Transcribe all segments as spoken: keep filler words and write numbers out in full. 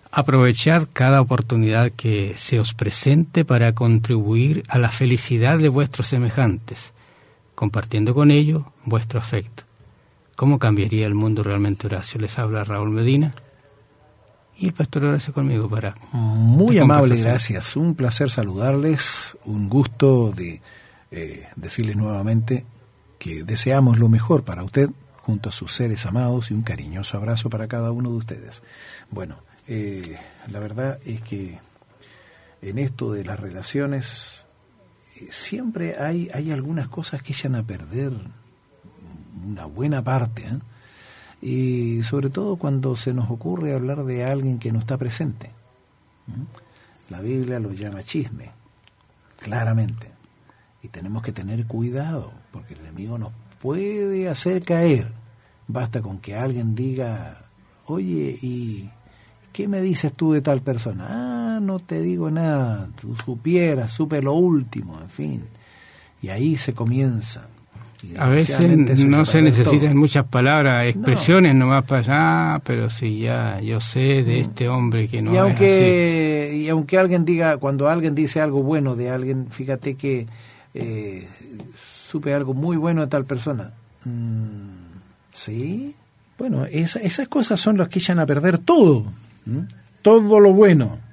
Aprovechad cada oportunidad que se os presente para contribuir a la felicidad de vuestros semejantes, compartiendo con ellos vuestro afecto. ¿Cómo cambiaría el mundo realmente, Horacio? Les habla Raúl Medina y el pastor Horacio conmigo para... Muy amable, gracias. Un placer saludarles, un gusto de eh, decirles nuevamente que deseamos lo mejor para usted, junto a sus seres amados, y un cariñoso abrazo para cada uno de ustedes. Bueno, eh, la verdad es que en esto de las relaciones eh, siempre hay, hay algunas cosas que echan a perder una buena parte, ¿eh? Y sobre todo cuando se nos ocurre hablar de alguien que no está presente. ¿Mm? La Biblia lo llama chisme, claramente. Y tenemos que tener cuidado, porque el enemigo nos puede hacer caer. Basta con que alguien diga, oye, ¿y qué me dices tú de tal persona? Ah, no te digo nada, tú supieras, supe lo último, en fin. Y ahí se comienza. A veces no se necesitan muchas palabras, expresiones no. nomás para allá, ah, pero si ya yo sé de este hombre que no y aunque, es así. Y aunque alguien diga, cuando alguien dice algo bueno de alguien, fíjate que eh, supe algo muy bueno de tal persona. Mm, ¿Sí? Bueno, esa, esas cosas son las que echan a perder todo, ¿no? Todo lo bueno.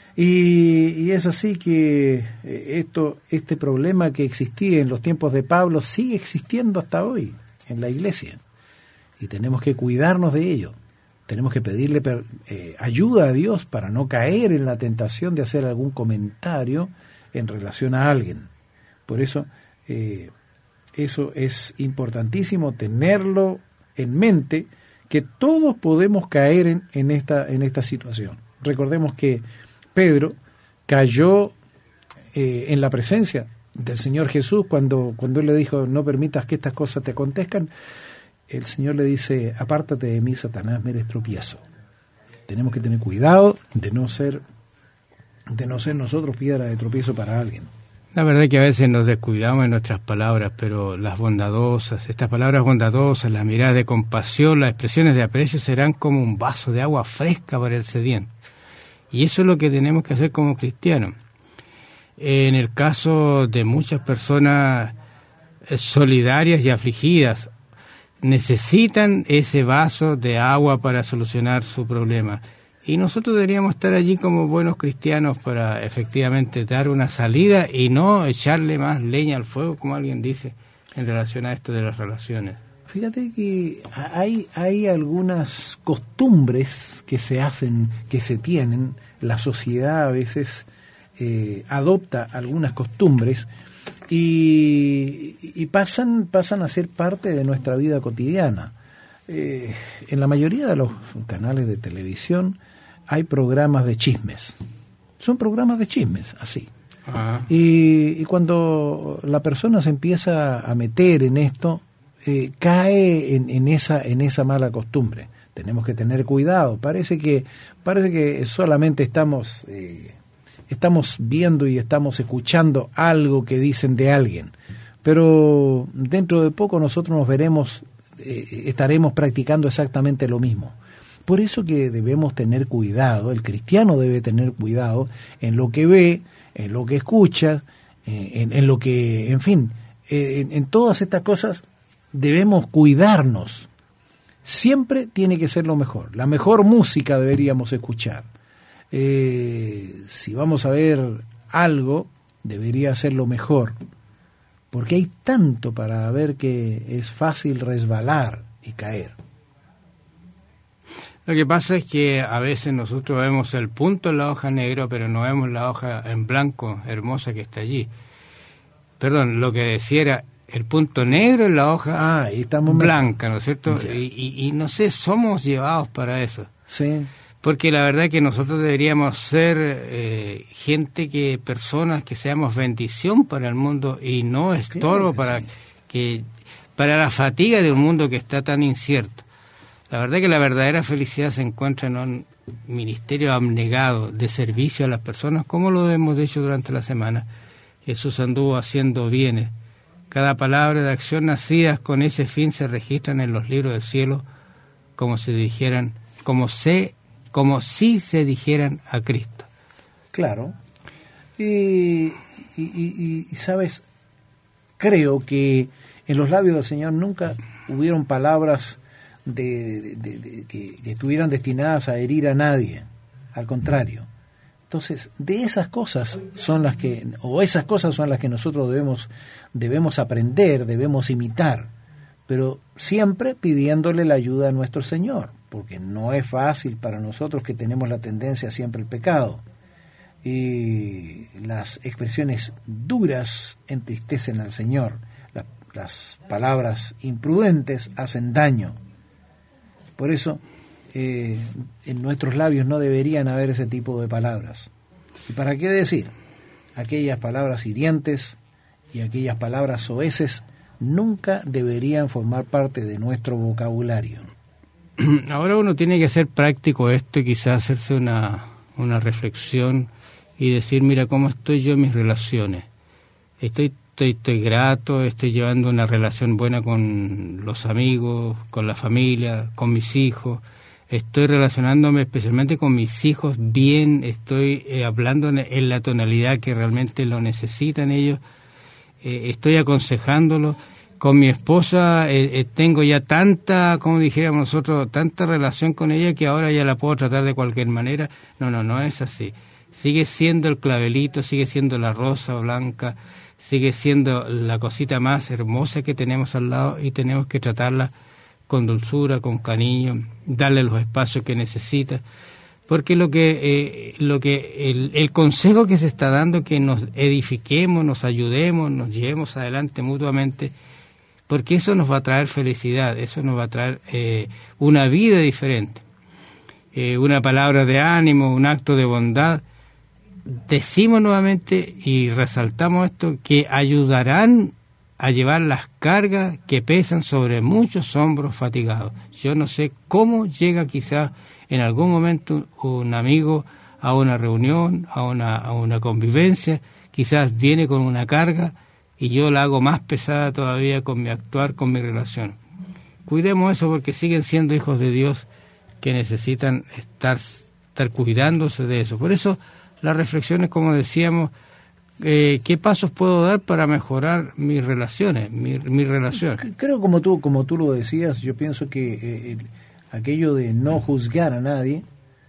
Y, y es así que esto, este problema que existía en los tiempos de Pablo sigue existiendo hasta hoy en la iglesia. Y tenemos que cuidarnos de ello. Tenemos que pedirle per, eh, ayuda a Dios para no caer en la tentación de hacer algún comentario en relación a alguien. Por eso, eh, eso es importantísimo tenerlo en mente, que todos podemos caer en, en, esta, en esta situación. Recordemos que Pedro cayó eh, en la presencia del Señor Jesús cuando, cuando Él le dijo, no permitas que estas cosas te acontezcan. El Señor le dice, apártate de mí, Satanás, me eres tropiezo. Tenemos que tener cuidado de no ser, de no ser nosotros piedra de tropiezo para alguien. La verdad es que a veces nos descuidamos en nuestras palabras, pero las bondadosas, estas palabras bondadosas, las miradas de compasión, las expresiones de aprecio serán como un vaso de agua fresca para el sediento. Y eso es lo que tenemos que hacer como cristianos. En el caso de muchas personas solidarias y afligidas, necesitan ese vaso de agua para solucionar su problema. Y nosotros deberíamos estar allí como buenos cristianos para efectivamente dar una salida y no echarle más leña al fuego, como alguien dice, en relación a esto de las relaciones. Fíjate que hay, hay algunas costumbres que se hacen, que se tienen, la sociedad a veces eh, adopta algunas costumbres y, y pasan, pasan a ser parte de nuestra vida cotidiana. Eh, en la mayoría de los canales de televisión hay programas de chismes. Son programas de chismes, así. Ah. Y, y cuando la persona se empieza a meter en esto, Eh, cae en, en esa en esa mala costumbre. Tenemos que tener cuidado. Parece que parece que solamente estamos eh, estamos viendo y estamos escuchando algo que dicen de alguien, pero dentro de poco nosotros nos veremos, eh, estaremos practicando exactamente lo mismo. Por eso que debemos tener cuidado. El cristiano debe tener cuidado en lo que ve, en lo que escucha, eh, en, en lo que, en fin, eh, en, en todas estas cosas. Debemos cuidarnos. Siempre tiene que ser lo mejor. La mejor música deberíamos escuchar. Eh, si vamos a ver algo, debería ser lo mejor. Porque hay tanto para ver que es fácil resbalar y caer. Lo que pasa es que a veces nosotros vemos el punto en la hoja negra, pero no vemos la hoja en blanco hermosa que está allí. Perdón, lo que decía era el punto negro en la hoja ah, y estamos blanca, ¿no es cierto? Y, y, y no sé, somos llevados para eso. Sí. Porque la verdad es que nosotros deberíamos ser eh, gente que, personas que seamos bendición para el mundo y no estorbo, claro, para sí. que para la fatiga de un mundo que está tan incierto. La verdad es que la verdadera felicidad se encuentra en un ministerio abnegado de servicio a las personas, como lo hemos dicho durante la semana. Jesús anduvo haciendo bienes. Cada palabra de acción nacidas con ese fin se registran en los libros del cielo, como si dijeran, como se como si se dijeran a Cristo. Claro. Y, y, y, y sabes, creo que en los labios del Señor nunca hubieron palabras de, de, de, de, que, que estuvieran destinadas a herir a nadie. Al contrario. Entonces, de esas cosas son las que, o esas cosas son las que nosotros debemos, debemos aprender, debemos imitar, pero siempre pidiéndole la ayuda a nuestro Señor, porque no es fácil para nosotros que tenemos la tendencia siempre al pecado. Y las expresiones duras entristecen al Señor, la, las palabras imprudentes hacen daño. Por eso, Eh, en nuestros labios no deberían haber ese tipo de palabras. ¿Y para qué decir? Aquellas palabras hirientes y aquellas palabras soeces nunca deberían formar parte de nuestro vocabulario. Ahora uno tiene que ser práctico esto y quizás hacerse una, una reflexión y decir, mira, ¿cómo estoy yo en mis relaciones? Estoy, estoy, estoy grato, estoy llevando una relación buena con los amigos, con la familia, con mis hijos. Estoy relacionándome especialmente con mis hijos bien, estoy eh, hablando en, en la tonalidad que realmente lo necesitan ellos, eh, estoy aconsejándolos. Con mi esposa eh, eh, tengo ya tanta, como dijéramos nosotros, tanta relación con ella que ahora ya la puedo tratar de cualquier manera. No, no, no es así. Sigue siendo el clavelito, sigue siendo la rosa blanca, sigue siendo la cosita más hermosa que tenemos al lado y tenemos que tratarla con dulzura, con cariño, darle los espacios que necesita, porque lo que eh, lo que el, el consejo que se está dando, que nos edifiquemos, nos ayudemos, nos llevemos adelante mutuamente, porque eso nos va a traer felicidad, eso nos va a traer eh, una vida diferente, eh, una palabra de ánimo, un acto de bondad. Decimos nuevamente y resaltamos esto, que ayudarán a llevar las cargas que pesan sobre muchos hombros fatigados. Yo no sé cómo llega quizás en algún momento un amigo a una reunión, a una, a una convivencia, quizás viene con una carga y yo la hago más pesada todavía con mi actuar, con mi relación. Cuidemos eso porque siguen siendo hijos de Dios que necesitan estar, estar cuidándose de eso. Por eso las reflexiones, como decíamos, Eh, ¿qué pasos puedo dar para mejorar mis relaciones, mi, mi relación? Creo como tú, como tú lo decías, yo pienso que eh, el, aquello de no juzgar a nadie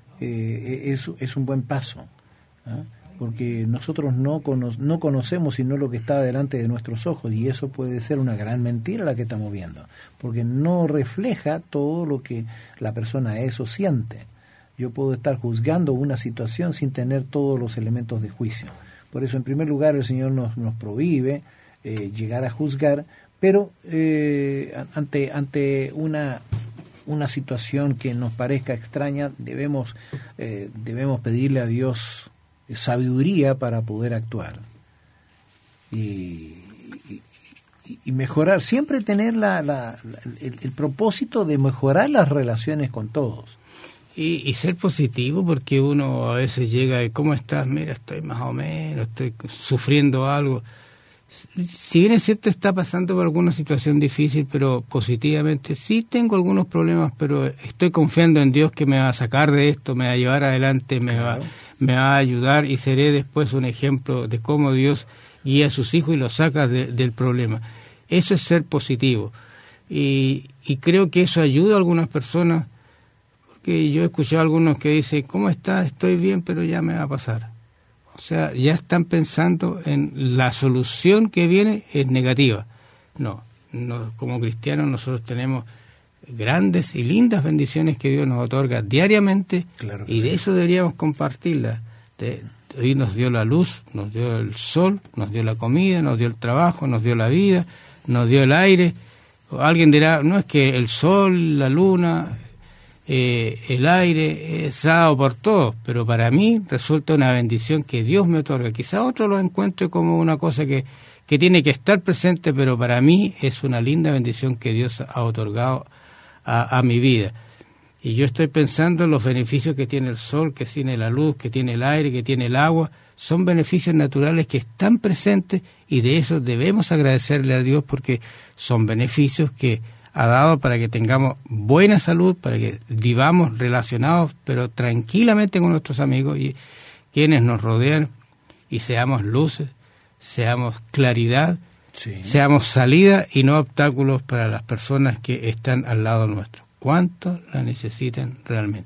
eh, es, es un buen paso, ¿eh? Porque nosotros no, cono, no conocemos sino lo que está delante de nuestros ojos y eso puede ser una gran mentira la que estamos viendo, porque no refleja todo lo que la persona es o siente. Yo puedo estar juzgando una situación sin tener todos los elementos de juicio. Por eso, en primer lugar, el Señor nos, nos prohíbe eh, llegar a juzgar, pero eh, ante ante una una situación que nos parezca extraña, debemos eh, debemos pedirle a Dios sabiduría para poder actuar y, y, y mejorar, siempre tener la, la, la el, el propósito de mejorar las relaciones con todos. Y, y ser positivo, porque uno a veces llega y ¿cómo estás? Mira, estoy más o menos, estoy sufriendo algo. Si bien es cierto, está pasando por alguna situación difícil, pero positivamente, sí tengo algunos problemas, pero estoy confiando en Dios que me va a sacar de esto, me va a llevar adelante, me, claro. va, me va a ayudar y seré después un ejemplo de cómo Dios guía a sus hijos y los saca de, del problema. Eso es ser positivo. Y, y creo que eso ayuda a algunas personas, que yo he escuchado a algunos que dicen, ¿cómo estás? Estoy bien, pero ya me va a pasar. O sea, ya están pensando en la solución que viene es negativa. No, no, como cristianos nosotros tenemos grandes y lindas bendiciones que Dios nos otorga diariamente, claro y de sí. eso deberíamos compartirlas. De, Dios nos dio la luz, nos dio el sol, nos dio la comida, nos dio el trabajo, nos dio la vida, nos dio el aire. Alguien dirá, no es que el sol, la luna... Eh, el aire es dado por todos, pero para mí resulta una bendición que Dios me otorga. Quizá otro lo encuentre como una cosa que, que tiene que estar presente, pero para mí es una linda bendición que Dios ha otorgado a, a mi vida. Y yo estoy pensando en los beneficios que tiene el sol, que tiene la luz, que tiene el aire, que tiene el agua. Son beneficios naturales que están presentes y de eso debemos agradecerle a Dios porque son beneficios que ha dado para que tengamos buena salud, para que vivamos relacionados, pero tranquilamente con nuestros amigos y quienes nos rodean, y seamos luces, seamos claridad, sí. seamos salida y no obstáculos para las personas que están al lado nuestro. ¿Cuánto la necesitan realmente?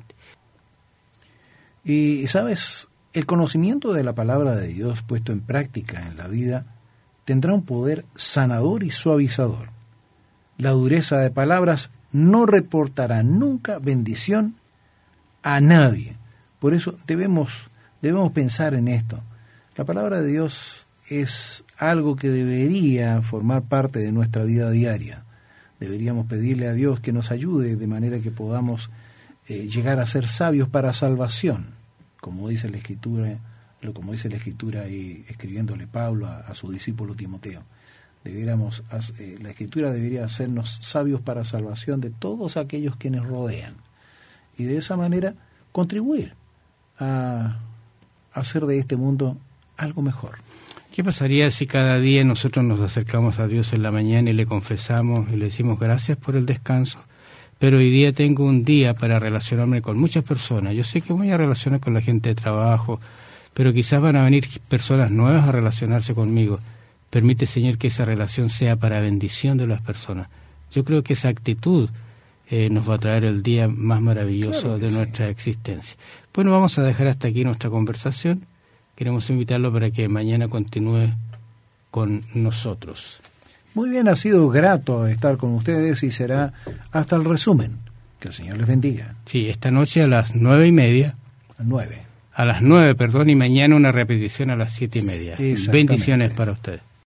Y, ¿sabes? El conocimiento de la palabra de Dios puesto en práctica en la vida tendrá un poder sanador y suavizador. La dureza de palabras no reportará nunca bendición a nadie. Por eso debemos, debemos pensar en esto. La palabra de Dios es algo que debería formar parte de nuestra vida diaria. Deberíamos pedirle a Dios que nos ayude de manera que podamos eh, llegar a ser sabios para salvación. Como dice la Escritura, como dice la Escritura y escribiéndole Pablo a, a su discípulo Timoteo, deberíamos, eh, la Escritura debería hacernos sabios para salvación de todos aquellos que nos rodean y de esa manera contribuir a, a hacer de este mundo algo mejor. ¿Qué pasaría si cada día nosotros nos acercamos a Dios en la mañana y le confesamos y le decimos gracias por el descanso? Pero hoy día tengo un día para relacionarme con muchas personas. Yo sé que voy a relacionar con la gente de trabajo, pero quizás van a venir personas nuevas a relacionarse conmigo. Permite, Señor, que esa relación sea para bendición de las personas. Yo creo que esa actitud eh, nos va a traer el día más maravilloso claro de sí. nuestra existencia. Bueno, vamos a dejar hasta aquí nuestra conversación. Queremos invitarlo para que mañana continúe con nosotros. Muy bien, ha sido grato estar con ustedes y será hasta el resumen. Que el Señor les bendiga. Sí, esta noche a las nueve y media. A nueve. A las nueve, perdón, y mañana una repetición a las siete y media. Bendiciones para ustedes.